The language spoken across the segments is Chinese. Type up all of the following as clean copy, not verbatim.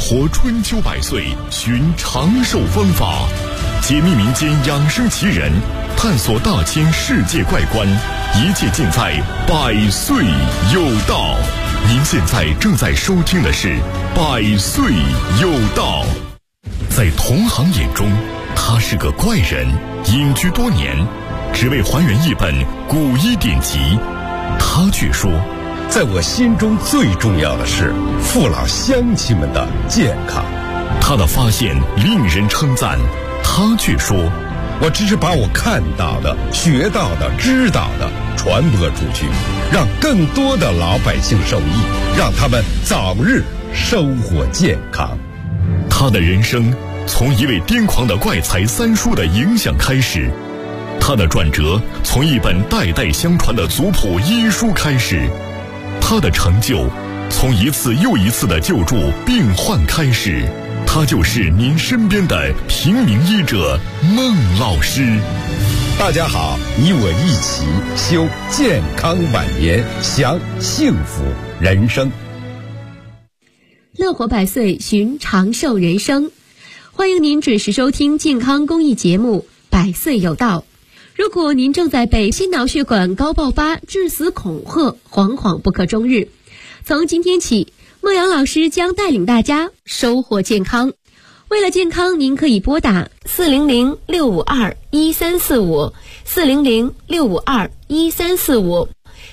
活春秋百岁，寻长寿方法，解密民间养生奇人，探索大千世界怪观，一切尽在百岁有道。您现在正在收听的是百岁有道。在同行眼中，他是个怪人，隐居多年，只为还原一本古医典籍。他却说， 在我心中最重要的是父老乡亲们的健康。 他的发现令人称赞，他却说， 我只是把我看到的、学到的、知道的传播出去，让更多的老百姓受益，让他们早日收获健康。 他的人生从一位癫狂的怪才三叔的影响开始，他的转折从一本代代相传的族谱医书开始，他的成就从一次又一次的救助病患开始。他就是您身边的平民医者孟老师。 大家好，你我一起修健康晚年，享幸福人生。 乐活百岁，寻长寿人生。欢迎您准时收听健康公益节目《百岁有道》。如果您正在被心脑血管高爆发致死恐吓，惶惶不可终日，从今天起，孟阳老师将带领大家收获健康。为了健康，您可以拨打400-652-1345 400-652-1345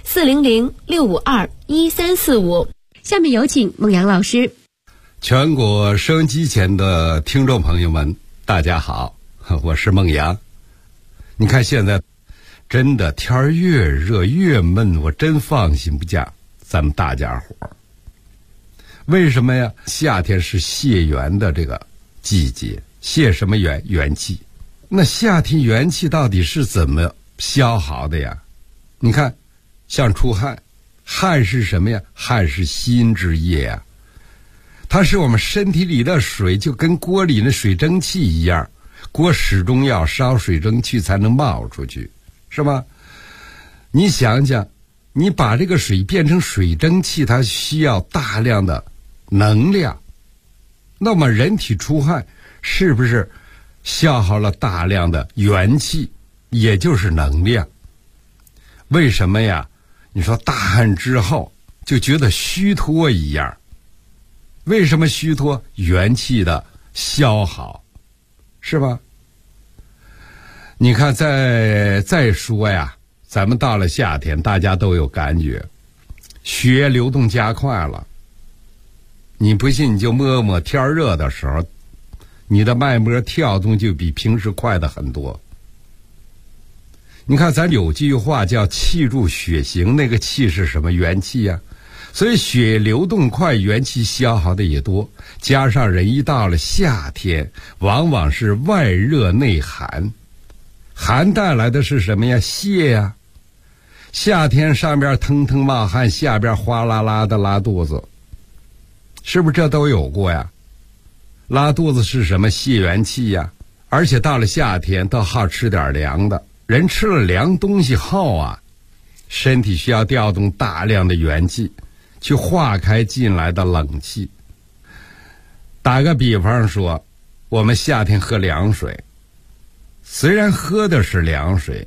400-652-1345。下面有请孟阳老师。 全国收音机前的听众朋友们，大家好，我是孟阳。你看现在真的天儿越热越闷，我真放心不下咱们大家伙。为什么呀？夏天是泄元的这个季节，泄什么元？元气。那夏天元气到底是怎么消耗的呀？你看，像出汗，汗是什么呀？汗是心之液呀。它是我们身体里的水，就跟锅里的水蒸气一样，锅始终要烧水蒸气才能冒出去，是吧？你想想，你把这个水变成水蒸气，它需要大量的能量。那么人体出汗是不是消耗了大量的元气，也就是能量？为什么呀？你说大汗之后就觉得虚脱一样。为什么虚脱？元气的消耗，是吧？你看再说呀，咱们到了夏天，大家都有感觉，血液流动加快了。你不信你就摸摸天热的时候，你的脉搏跳动就比平时快的很多。你看咱有句话叫气助血行，那个气是什么？元气呀。所以血液流动快，元气消耗的也多，加上人一到了夏天，往往是外热内寒，寒带来的是什么呀？泄呀。夏天上边腾腾冒汗，下边哗啦啦的拉肚子，是不是这都有过呀？拉肚子是什么？泄元气呀。而且到了夏天都好吃点凉的，人吃了凉东西后啊，身体需要调动大量的元气去化开进来的冷气。打个比方说，我们夏天喝凉水，虽然喝的是凉水，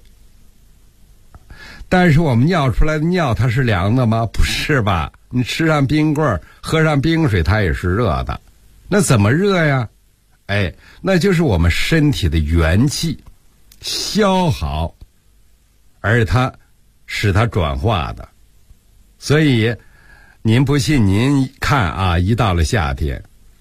但是我们尿出来的尿它是凉的吗？不是吧？你吃上冰棍，喝上冰水，它也是热的。那怎么热呀？那就是我们身体的元气消耗，而它使它转化的。所以您不信，您看啊，一到了夏天，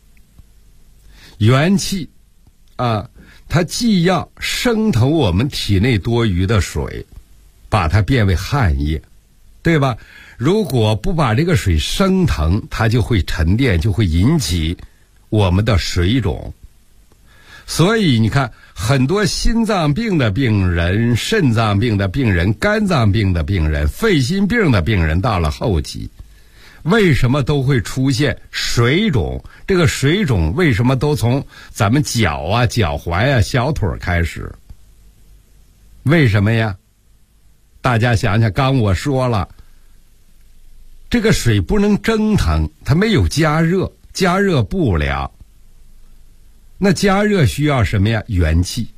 元气啊，它既要升腾我们体内多余的水，把它变为汗液，对吧？如果不把这个水升腾，它就会沉淀，就会引起我们的水肿。所以你看，很多心脏病的病人、肾脏病的病人、肝脏病的病人、肺心病的病人，到了后期为什么都会出现水肿？这个水肿为什么都从咱们脚啊、脚踝啊、小腿开始？为什么呀？大家想想，刚我说了，这个水不能蒸腾，它没有加热， 加热不了。那加热需要什么呀？元气。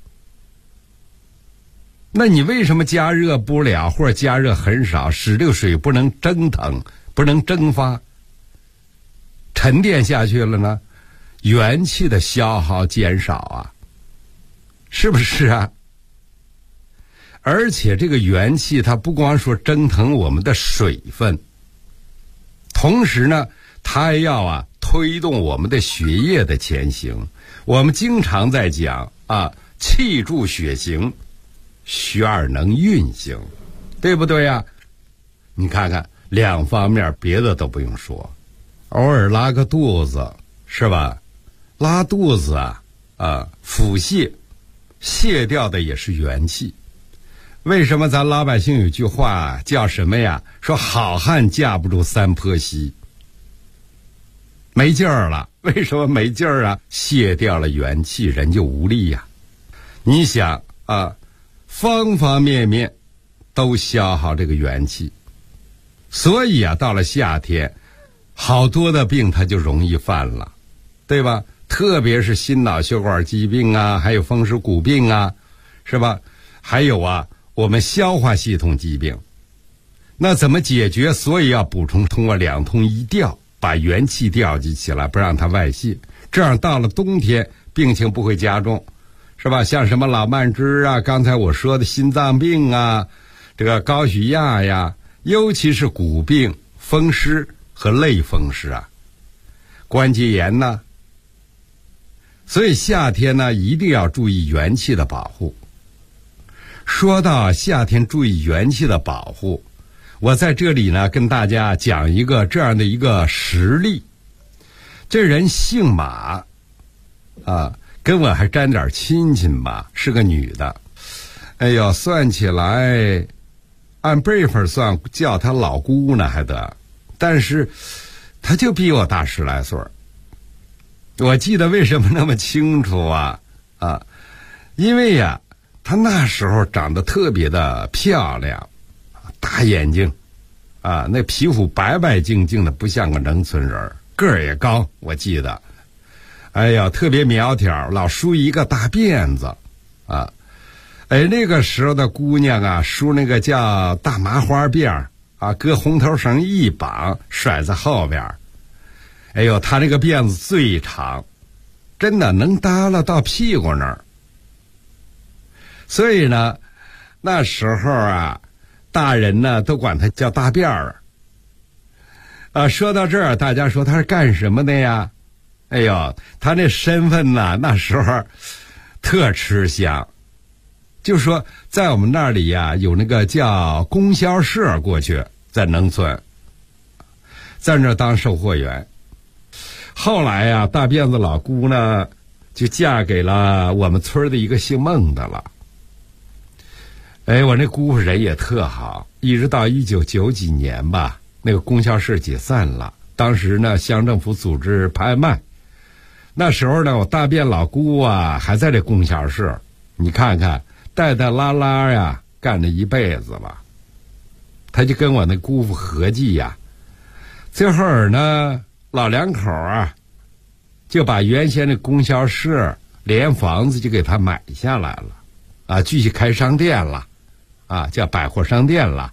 那你为什么加热不了，或者加热很少，使这个水不能蒸腾，不能蒸发，沉淀下去了呢？元气的消耗减少啊，是不是啊？而且这个元气它不光说蒸腾我们的水分，同时呢它还要推动我们的血液的前行。我们经常在讲气助血行，血而能运行，对不对呀？你看看两方面，别的都不用说，偶尔拉个肚子是吧？拉肚子腹泻，泻掉的也是元气。为什么咱老百姓有句话叫什么呀？说好汉架不住三坡稀。没劲儿了，为什么没劲儿啊？泻掉了元气，人就无力呀。你想方方面面都消耗这个元气，所以到了夏天，好多的病它就容易犯了，对吧？特别是心脑血管疾病还有风湿骨病是吧？还有我们消化系统疾病。那怎么解决？所以要补充，通过两通一调，把元气调集起来，不让它外泄，这样到了冬天病情不会加重，是吧？像什么老慢支刚才我说的心脏病这个高血压呀，尤其是骨病、风湿和类风湿关节炎所以夏天呢一定要注意元气的保护。说到夏天注意元气的保护，我在这里呢跟大家讲一个这样的一个实例。这人姓马跟我还沾点亲戚吧，是个女的。哎呦，算起来按辈分算叫她老姑呢还得，但是她就比我大10来岁。我记得为什么那么清楚因为她那时候长得特别的漂亮，大眼睛那皮肤白白净净的，不像个农村人，个儿也高，我记得。哎呀，特别苗条，老梳一个大辫子那个时候的姑娘梳那个叫大麻花辫搁红头绳一绑，甩在后边。哎呦，她那个辫子最长，真的能耷拉到屁股那儿。所以呢，那时候大人呢都管她叫大辫儿说到这儿，大家说她是干什么的呀？哎呦，她那身份那时候特吃香。就说在我们那里有那个叫供销社，过去在农村，在那当售货员。后来大辫子老姑呢就嫁给了我们村的一个姓孟的了。我那姑父人也特好，一直到1990几年吧，那个供销社解散了。当时呢乡政府组织拍卖，那时候呢我大辫老姑还在这供销社，你看看带带拉拉干了一辈子了。他就跟我那姑父合计最后呢老两口就把原先的供销社连房子就给他买下来了继续开商店了叫百货商店了。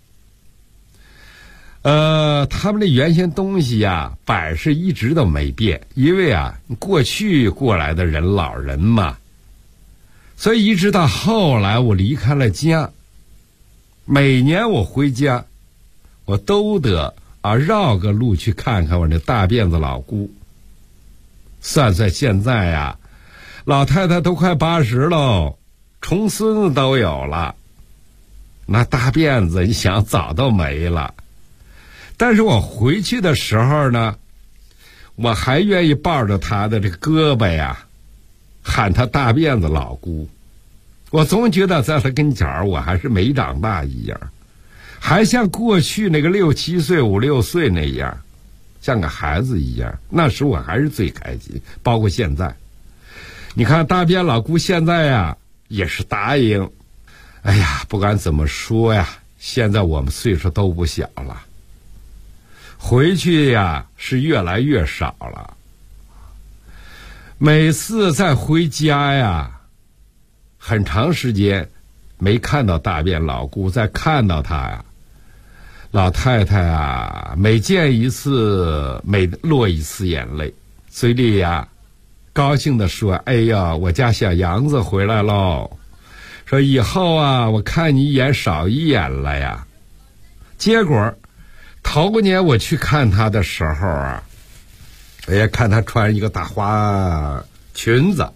他们的原先东西摆设一直都没变，因为过去过来的人老人嘛，所以一直到后来我离开了家，每年我回家我都得绕个路去看看我那大辫子老姑。算算现在老太太都快80喽，重孙子都有了，那大辫子你想早都没了。但是我回去的时候呢，我还愿意抱着她的这个胳膊喊她大辫子老姑。我总觉得在她跟前我还是没长大一样，还像过去那个6、7岁、5、6岁那样，像个孩子一样。那时我还是最开心，包括现在。你看大辫老姑现在也是答应。哎呀，不管怎么说现在我们岁数都不小了。 回去呀是越来越少了。每次再回家呀，很长时间没看到大便老姑，再看到她呀，老太太啊，每见一次每落一次眼泪，嘴里呀高兴地说：“哎呀，我家小杨子回来喽！说以后啊，我看你一眼少一眼了呀。”结果头年我去看他的时候啊，哎呀，看他穿一个大花裙子，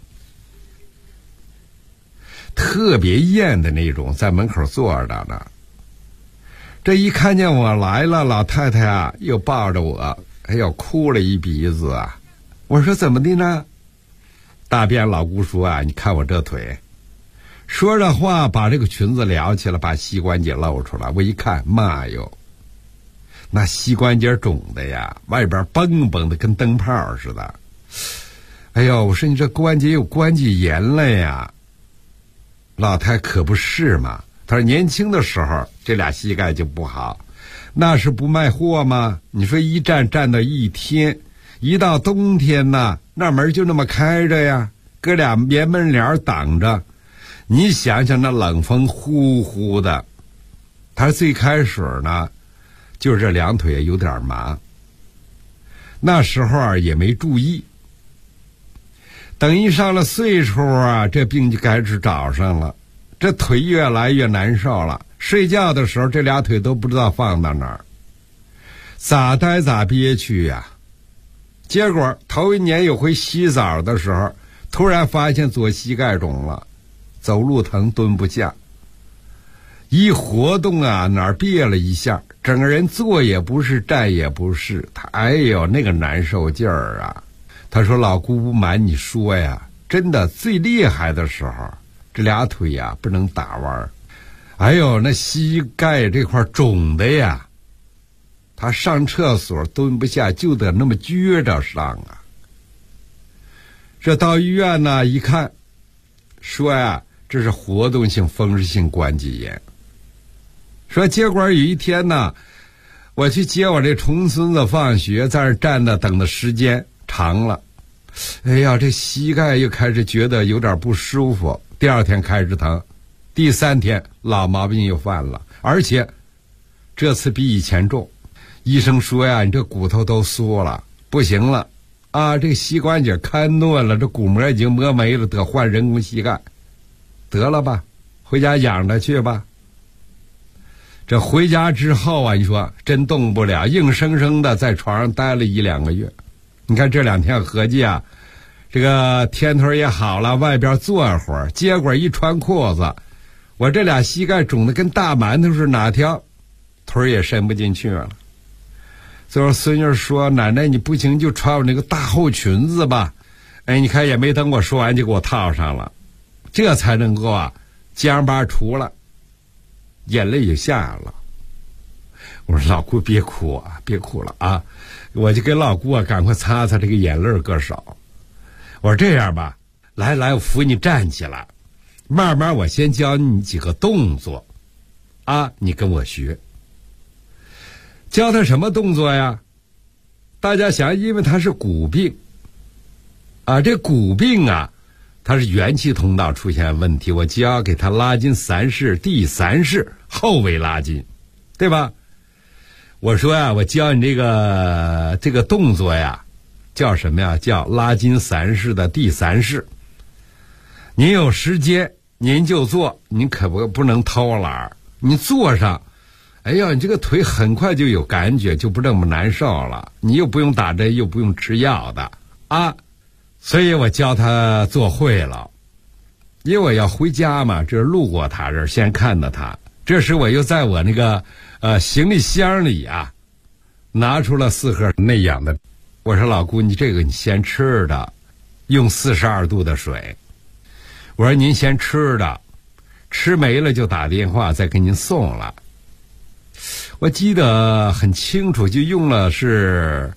特别艳的那种，在门口坐着呢。这一看见我来了，老太太啊又抱着我，哎呦，哭了一鼻子啊。我说怎么的呢？大便老姑说啊，你看我这腿。说着话，把这个裙子撩起来，把膝关节露出来。我一看，妈哟，那膝关节肿的呀，外边蹦蹦的跟灯泡似的。哎呦，我说你这关节有关节炎了呀。老太可不是嘛，他说年轻的时候这俩膝盖就不好，那是不卖货吗？你说一站到一天，一到冬天呢，那门就那么开着呀，搁俩棉门帘挡着，你想想那冷风呼呼的。他最开始呢就是这两腿有点麻，那时候啊也没注意，等一上了岁数啊，这病就开始找上了，这腿越来越难受了，睡觉的时候这俩腿都不知道放到哪儿，咋呆咋憋屈呀。结果头一年有回洗澡的时候，突然发现左膝盖肿了，走路疼，蹲不下，一活动啊哪儿别了一下，整个人坐也不是，站也不是，他哎呦那个难受劲儿啊。他说老姑不瞒你说呀，真的最厉害的时候，这俩腿呀不能打弯，哎呦那膝盖这块肿的呀，他上厕所蹲不下，就得那么撅着上啊。这到医院呢一看，说呀这是活动性风湿性关节炎。说结果有一天呢，我去接我这重孙子放学，在那站着等的时间长了，哎呀这膝盖又开始觉得有点不舒服，第二天开始疼，第三天老毛病又犯了，而且这次比以前重。医生说呀，你这骨头都缩了，不行了啊，这个膝关节看断了，这骨膜已经磨没了，得换人工膝盖。得了吧，回家养着去吧。这回家之后啊，你说真动不了，硬生生的在床上待了1-2个月。你看这2天合计啊，这个天腿也好了，外边坐会儿，结果一穿裤子，我这俩膝盖肿得跟大馒头似的，哪条腿也伸不进去了。最后孙女说，奶奶你不行就穿我那个大厚裙子吧。哎，你看也没等我说完就给我套上了，这才能够啊僵巴除了，眼泪也下来了。我说老姑别哭啊，别哭了啊，我就给老姑啊赶快擦擦这个眼泪搁手。我说这样吧，来我扶你站起来，慢慢我先教你几个动作啊，你跟我学。教他什么动作呀？大家想，因为他是骨病啊，这骨病啊它是元气通道出现问题，我就要给他拉筋3式，第3式后尾拉筋，对吧？我说呀，我教你这个动作呀叫什么呀？叫拉筋3式的第3式。您有时间您就做，您可不能偷懒，你做上，哎呀你这个腿很快就有感觉，就不这么难受了，你又不用打针又不用吃药的啊。所以我教他做会了，因为我要回家嘛，这路过他这儿先看到他，这时我又在我那个行李箱里啊拿出了4盒内养的。我说老姑你这个你先吃的，用42度的水。我说您先吃的，吃没了就打电话再给您送了。我记得很清楚，就用了是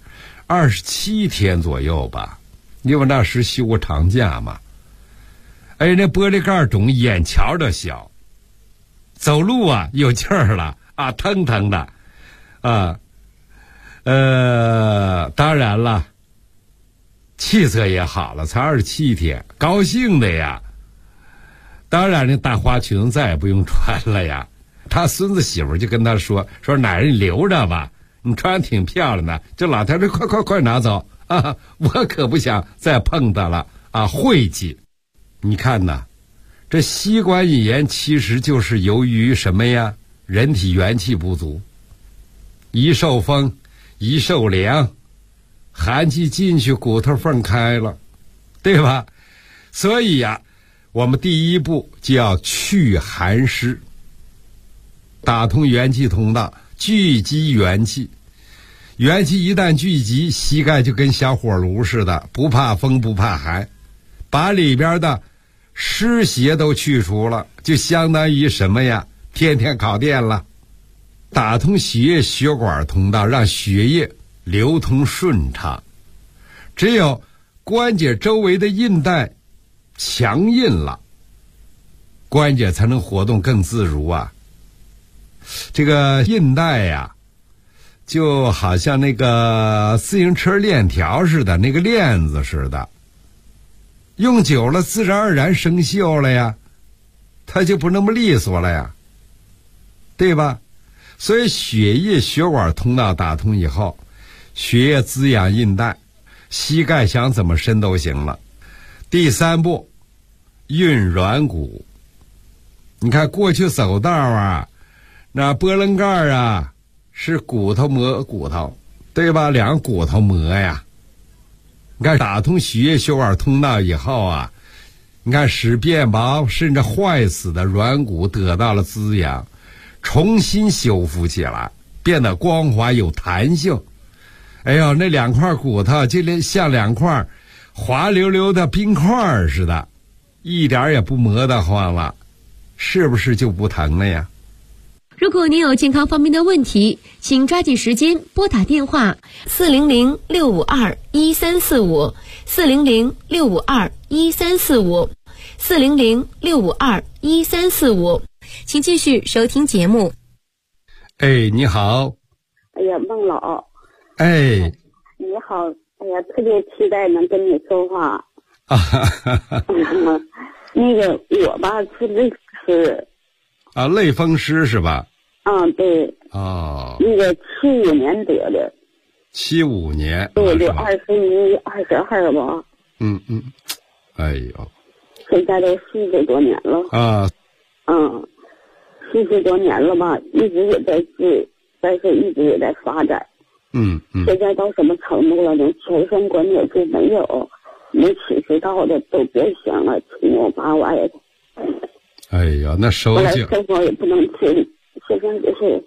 27天左右吧，因为那时休过长假嘛。哎，那玻璃盖肿，眼瞧着小，走路啊有劲儿了啊，腾腾的啊。 当然了，气色也好了，才27天，高兴的呀。当然那大花裙再也不用穿了呀。他孙子媳妇就跟他说奶奶你留着吧，你穿得挺漂亮的，这老太太快拿走啊！我可不想再碰它了啊，晦气。你看呐，这膝关节炎其实就是由于什么呀？人体元气不足，一受风一受凉，寒气进去骨头缝开了，对吧？所以呀，我们第一步就要去寒湿，打通元气通道，聚集元气。元气一旦聚集，膝盖就跟小火炉似的，不怕风不怕寒，把里边的湿邪都去除了，就相当于什么呀？天天烤电了。打通血液血管通道，让血液流通顺畅。只有关节周围的韧带强硬了，关节才能活动更自如啊。这个韧带呀，就好像那个自行车链条似的，那个链子似的，用久了自然而然生锈了呀，它就不那么利索了呀，对吧？所以血液血管通道打通以后，血液滋养韧带，膝盖想怎么伸都行了。第三步，运软骨。你看过去走道啊，那波棱盖啊是骨头磨骨头，对吧？两个骨头磨呀。你看打通血液血管通道以后啊，你看使变薄甚至坏死的软骨得到了滋养，重新修复起来，变得光滑有弹性。哎呦，那两块骨头就像两块滑溜溜的冰块似的，一点也不磨得慌了，是不是就不疼了呀？ 如果您有健康方面的问题，请抓紧时间拨打电话400-652-1345 400-652-1345 400-652-1345，请继续收听节目。 哎，你好。 哎呀，孟老。 哎， 你好。哎呀，特别期待能跟你说话。 啊， 那个我吧是类似啊，类风湿是吧？ 对。 哦。 那个75年得的。 75年。 对，就21、22吧。 嗯。哎呦。 现在都40多年了。 啊。 40多年了吧，一直也在治，但是一直也在发展。现在到什么程度了呢？全身关节就没有，没吃知道的都变形了，七扭八歪的。 哎呀，那手脚。后来生活也不能自理，现在就是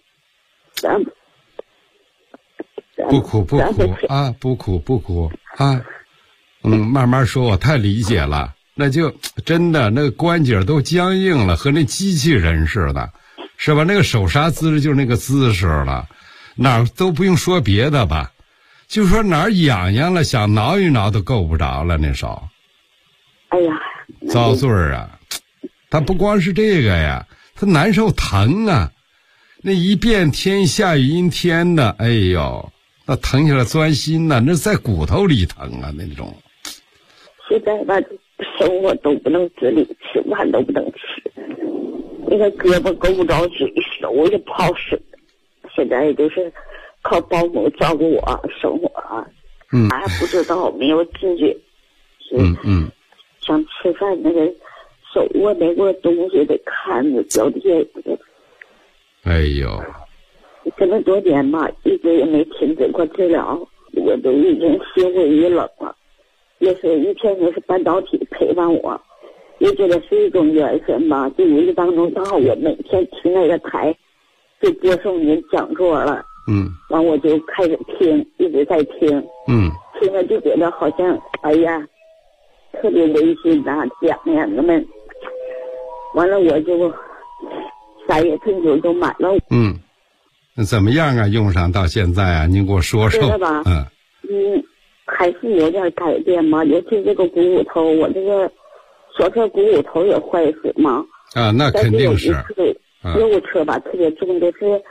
不苦啊，不苦啊。慢慢说，我太理解了。那就真的那个关节都僵硬了，和那机器人似的，是吧？那个手刹姿势就是那个姿势了，哪儿都不用说别的吧，就说哪儿痒痒了，想挠一挠都够不着了，那手。 哎呀， 遭罪啊！他不光是这个呀，他难受疼啊，那一变天下雨阴天的，哎呦，那疼起来钻心呐，那在骨头里疼啊，那种。 现在吧，生活都不能自理，吃饭都不能吃，那个胳膊够不着水，手也不好使。现在就是靠保姆照顾我生活啊，还不知道，没有自觉。想吃饭那个手握没握东西得看着脚底下。 哎呦， 这么多年吧，一直也没停止过治疗，我都已经心灰意冷了。也是一天也是半导体陪伴我，也觉得是一种缘分吧。就无意当中正好我每天听那个台就播送您讲座了，完我就开始听，一直在听，听了就觉得好像哎呀特别温馨呐，讲呀那么，完了我就3月份就买了。 那怎么样啊？用上到现在啊，您给我说说。 知道吧？还是有点改变嘛，尤其这个股骨头，我这个左侧股骨头也坏死嘛。 那肯定是。 右侧吧特别重，就是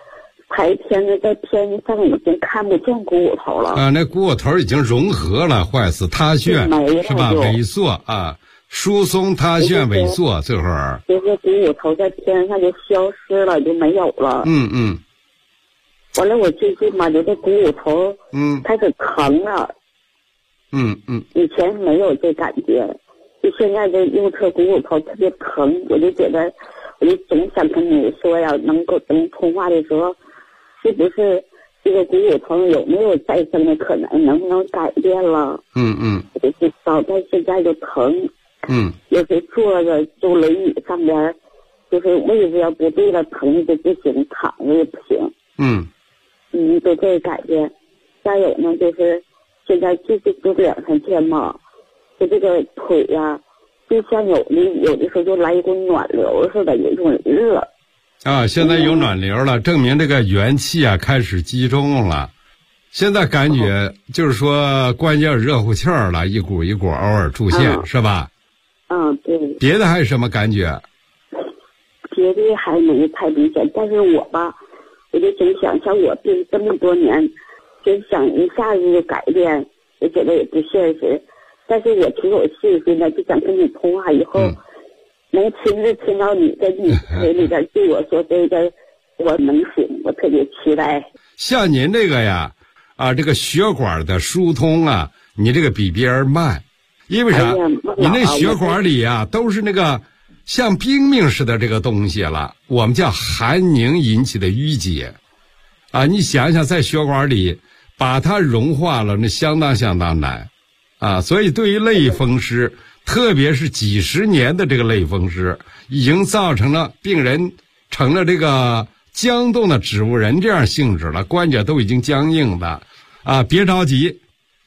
拍片子在片子上已经看不见股骨头了啊，那股骨头已经融合了，坏死塌陷是吧？萎缩啊，疏松塌陷萎缩，这会儿就是股骨头在片上就消失了，就没有了。完了，我最近吧，就这股骨头开始疼了。以前没有这感觉，就现在这右侧股骨头特别疼，我就觉得，我就总想跟你说呀，能通话的时候，是不是这个股骨头有没有再生的可能，能不能改变了？我就知道，但现在就疼。有时坐着就轮椅上边，就是位置要不对了，疼的就不行，躺着也不行。就这个改变。再有呢，就是现在就2、3天嘛，就这个腿呀，就像有的时候就来一股暖流似的，有一种热。 啊，现在有暖流了，证明这个元气啊开始集中了。现在感觉就是说关节热乎气儿了，一股一股偶尔出现，是吧？ 对。 别的还有什么感觉？ 别的还没太明显，但是我吧，我就总想，像我病这么多年，就想一下子就改变，我觉得也不现实。但是我挺有信心的，就想跟你通话以后，能亲自听到你在你嘴里边对我说这个，我能行，我特别期待。 像您这个呀，这个血管的疏通啊，你这个比别人慢，因为啥？你那血管里啊都是那个像冰冰似的这个东西了，我们叫寒凝引起的淤结啊。你想想，在血管里把它融化了，那相当难啊。所以对于类风湿，特别是几十年的这个类风湿，已经造成了病人成了这个僵冻的植物人这样性质了，关节都已经僵硬的啊。别着急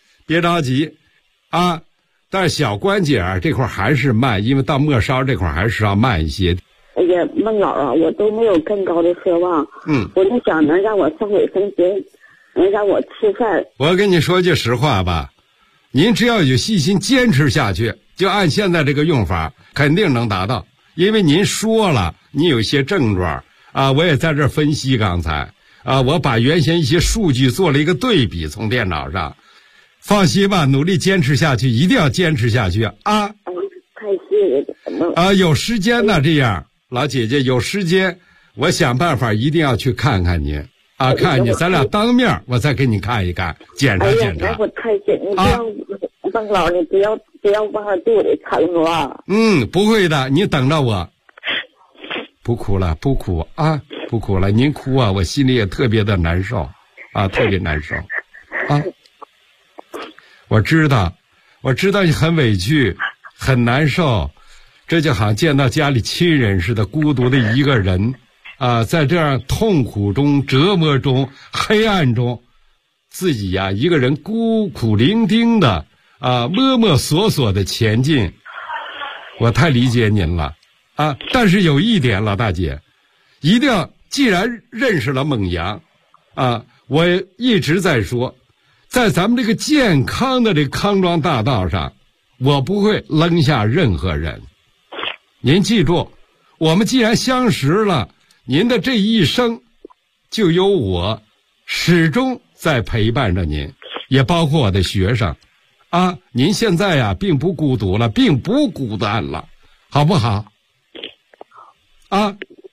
啊。但是小关节这块还是慢，因为到末梢这块还是要慢一些。 哎呀，孟老啊，我都没有更高的奢望。我就想能让我上卫生间，能让我吃饭。 我跟你说句实话吧，您只要有细心坚持下去，就按现在这个用法，肯定能达到。因为您说了，你有一些症状啊，我也在这儿分析刚才啊，我把原先一些数据做了一个对比，从电脑上。放心吧，努力坚持下去，一定要坚持下去啊！ 太谢谢啊！有时间呢，这样老姐姐有时间，我想办法一定要去看看您啊，看你，咱俩当面，我再给你看一看，检查检查。 我太谢你，不要孟老，你不要忘了对我的承诺啊！ 不会的，你等着我。不哭了啊，不哭了，您哭啊，我心里也特别的难受啊，特别难受啊。我知道你很委屈，很难受，这就好像见到家里亲人似的，孤独的一个人啊，在这样痛苦中、折磨中、黑暗中，自己呀一个人孤苦伶仃的啊，摸摸索索的前进。我太理解您了啊！但是有一点，老大姐，一定要，既然认识了孟阳啊，我一直在说。在咱们这个健康的这个康庄大道上，我不会扔下任何人。您记住，我们既然相识了，您的这一生就有我始终在陪伴着您，也包括我的学生啊。您现在呀并不孤独了，并不孤单了，好不好？啊，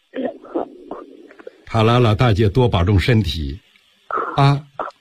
好了，老大姐多保重身体啊。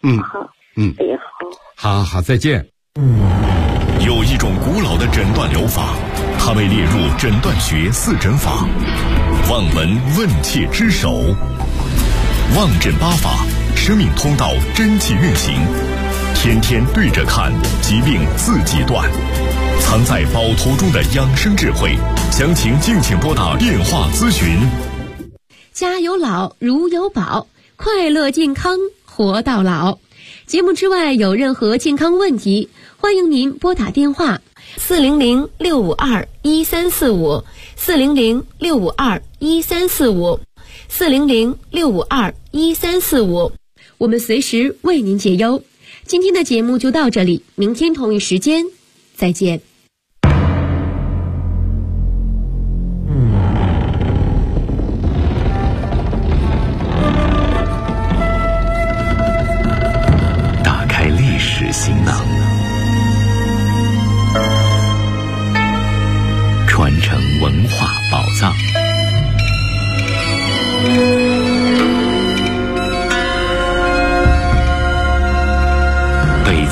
好，再见。 有一种古老的诊断疗法，它被列入诊断学4诊法，望闻问切之首。望诊8法，生命通道真气运行，天天对着看，疾病自己断。藏在宝图中的养生智慧，详情敬请拨打电话咨询。 家有老，如有宝，快乐健康活到老。节目之外有任何健康问题，欢迎您拨打电话400-652-1345 400-652-1345 400-652-1345，我们随时为您解忧。今天的节目就到这里，明天同一时间再见。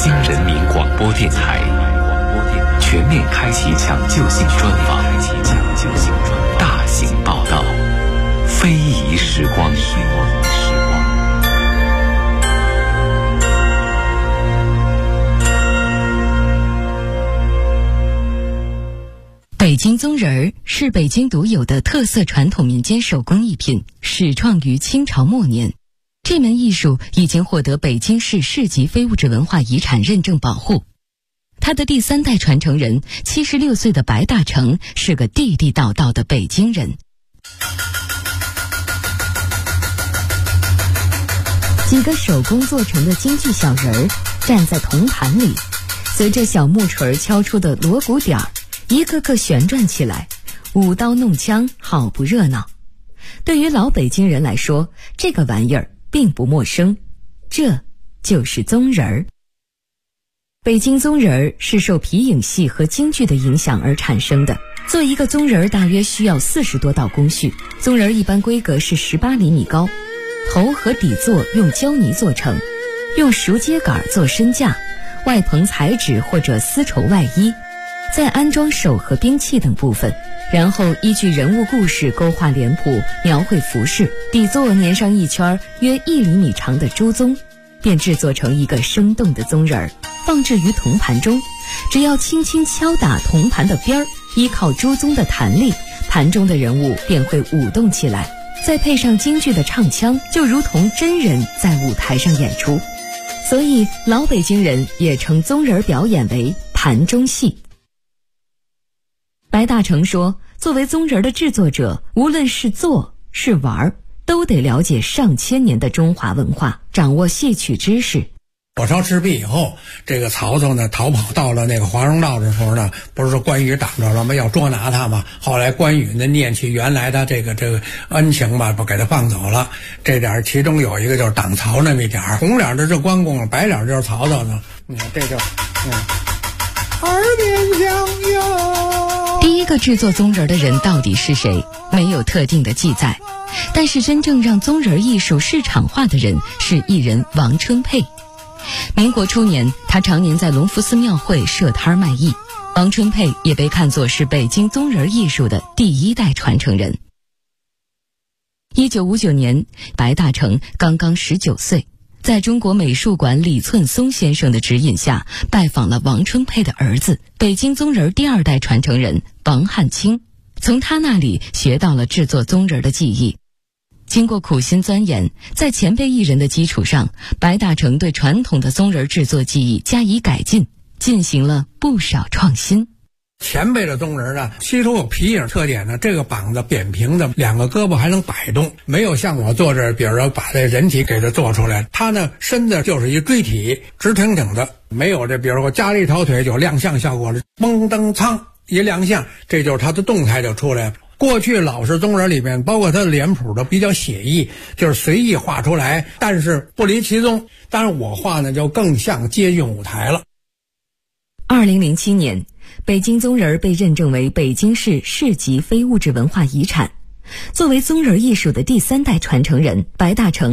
京人民广播电台全面开启抢救性专访，大型报道，非遗时光。 北京宗人儿是北京独有的特色传统民间手工艺品，始创于清朝末年。这门艺术已经获得北京市市级非物质文化遗产认证保护。他的第3代传承人76岁的白大成是个地地道道的北京人。几个手工做成的京剧小人儿站在铜盘里，随着小木锤敲出的锣鼓点儿，一个个旋转起来，舞刀弄枪，好不热闹。对于老北京人来说，这个玩意儿并不陌生，这就是宗人儿。北京宗人儿是受皮影戏和京剧的影响而产生的。做一个宗人儿大约需要40多道工序，宗人儿一般规格是18厘米高，头和底座用胶泥做成，用熟秸秆做身架，外棚彩纸或者丝绸外衣，再安装手和兵器等部分，然后依据人物故事勾画脸谱，描绘服饰，底座粘上一圈约1厘米长的朱宗，便制作成一个生动的宗人儿，放置于铜盘中。只要轻轻敲打铜盘的边儿，依靠朱宗的弹力，盘中的人物便会舞动起来，再配上京剧的唱腔，就如同真人在舞台上演出。所以老北京人也称宗人表演为盘中戏。白大成说，作为宗人的制作者，无论是做是玩，都得了解上千年的中华文化，掌握戏曲知识。 火烧赤壁以后，这个曹操呢逃跑到了那个华容道的时候呢，不是说关羽挡着了吗？要捉拿他嘛。后来关羽呢念起原来的这个恩情吧，不给他放走了。这点其中有一个就是挡曹那么一点，红脸的是关公，白脸就是曹操呢。你看这就耳边响哟。 第一个制作宗人的人到底是谁？没有特定的记载。但是真正让宗人艺术市场化的人是艺人王春佩。民国初年，他常年在隆福寺庙会设摊卖艺。王春佩也被看作是北京宗人艺术的第1代传承人。1959年，白大成刚刚19岁，在中国美术馆李寸松先生的指引下，拜访了王春佩的儿子，北京宗人第2代传承人王汉卿，从他那里学到了制作宗人的技艺。经过苦心钻研，在前辈艺人的基础上，白大成对传统的宗人制作技艺加以改进，进行了不少创新。 前辈的宗人呢，其中有皮影特点呢，这个膀子扁平的，2个胳膊还能摆动，没有像我做这，比如说把这人体给它做出来，他呢身子就是一锥体，直挺挺的，没有这比如说加了一条腿有亮相效果了，嘣噔苍一亮相，这就是他的动态就出来了。过去老式宗人里面，包括他的脸谱都比较写意，就是随意画出来，但是不离其宗。当然我画呢就更像接近舞台了。 2007年，北京宗人被认证为北京市市级非物质文化遗产。作为宗人艺术的第3代传承人，白大成